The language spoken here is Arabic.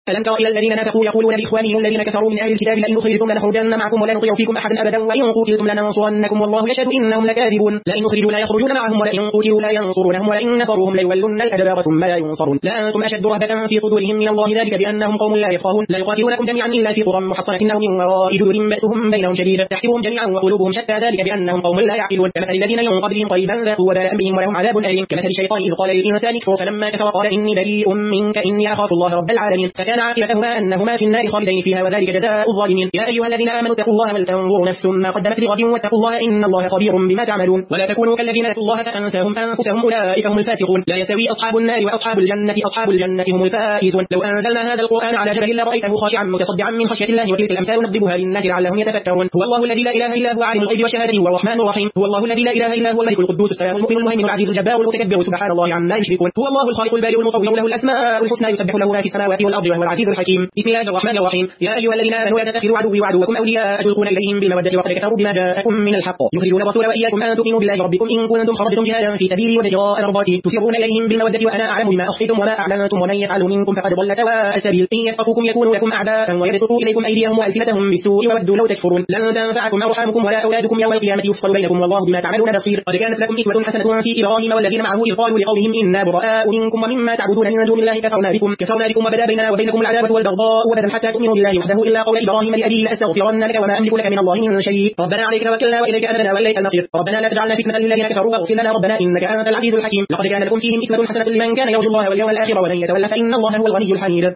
ألم تر إلى الذين نافقوا يقولون لإخوانهم الذين كفروا من أهل الكتاب لئن أخرجتم لنخرجن معكم ولا نطيع فيكم أحدا أبدا وإن قتلتم لننصرنكم والله يشهد إنهم لكاذبون لئن أخرجوا لا يخرجون معهم ولئن قتلوا لا ينصرونهم ولئن نصروهم ليولن الأدبار ثم لا ينصرون لأنتم أشد رهبة في صدورهم من الله ذلك بأنهم قوم لا يفقهون لا يقاتلونكم جميعا إلا في قرى محصنة أو من وراء جدر بأسهم بينهم شديد تحسبهم جميعا وقلوبهم شتى ذلك بأنهم قوم لا يعقلون كمثل الذين من قبلهم قريبا ذاقوا وبال أمرهم ولهم عذاب أليم كمثل الشيطان إذ قال للإنسان اكفر فلما كفر قال إني بريء منك إني أخاف الله رب العالمين فكان عاقبتهما أنهما في النار خالدين فيها وذلك جزاء الظالمين يا أيها الذين آمنوا اتقوا الله ولتنظر نفس ما قدمت لغد واتقوا الله إن الله خبير بما تعملون ولا تكونوا كالذين نسوا الله فأنساهم أنفسهم أولئك هم الفاسقون لا يستوي أصحاب النار وأصحاب الجنة هم الفائزون لو أنزلنا هذا القرآن على جبل لرأيته خاشعا متصدعا من خشية الله وتلك الأمثال نضربها للناس لعلهم يتفكرون هو الله الذي لا إله إلا هو عالم الغيب وشهادته هو الرحمن الرحيم هو الله الذي لا إله إلا هو الملك القدوس السلام المؤمن المهيمن العزيز الجبار المتكبر سبحان الله عما يشركون هو الله الخالق البارئ المصور له الأسماء الحسنى يسبح له ما في السماوات والأرض وهو العزيز الحكيم بسم الله الرحمن الرحيم يا أيها الذين آمنوا لا تتخذوا عدوي وعدوكم أولياء تلقون إليهم بالمودة وقد كفروا بما جاءكم من الحق يخرجون الرسول وإياكم أن تؤمنوا بالله ربكم إن كنتم خرجتم جهادا في سبيلي وابتغاء مرضاتي تسرون إليهم بالمودة وأنا أعلم بما أخفيتم وما أعلنتم ومن يفعل منكم فقد ضل سواء السبيل إن يثقفوكم يكونوا لكم أعداء ويبسطوا إليكم أيديهم وألسنتهم بالسوء وودوا لو تكفرون لن تنفعكم أرحامكم ولا أولادكم يوم القيامة يفصل بينكم والله بما تعملون بصير قد كانت لكم أسوة حسنة في إبراهيم والذين معه إذ قالوا لقومهم إنا براء منكم ومما تعبدون من دون الله كفرنا بكم وبدا بيننا وبينكم العداوة والبغضاء وبدا حتى تؤمنوا بالله وحده إلا قول إبراهيم لأبيه لأستغفرن لك وما أملك لك من الله من شيء ربنا عليك توكلنا وإليك أنبنا وإليك المصير ربنا لا تجعلنا فتنة للذين كفروا واغفر لنا ربنا إنك أنت العزيز الحكيم لقد كان لكم فيهم أسوة حسنة لمن كان يرجو الله واليوم الآخر ومن يتولى فإن الله هو الغني الحميد